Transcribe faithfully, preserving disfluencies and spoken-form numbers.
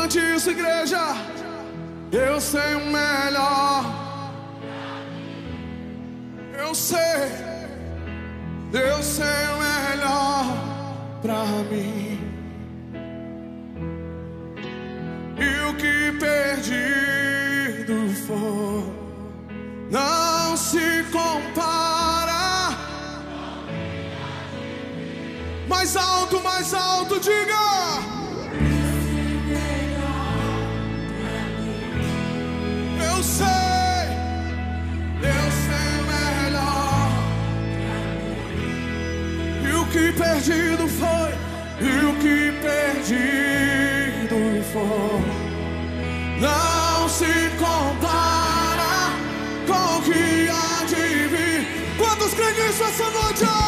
Cante isso, igreja. Eu sei o melhor. Eu sei, eu sei o melhor pra mim. E o que perdido for não se compara. Mais alto, mais alto, diga. Eu sei, eu sei o melhor. E o que perdido foi, e o que perdido for não se compara com o que há de vir. Quantos creem nisso essa noite?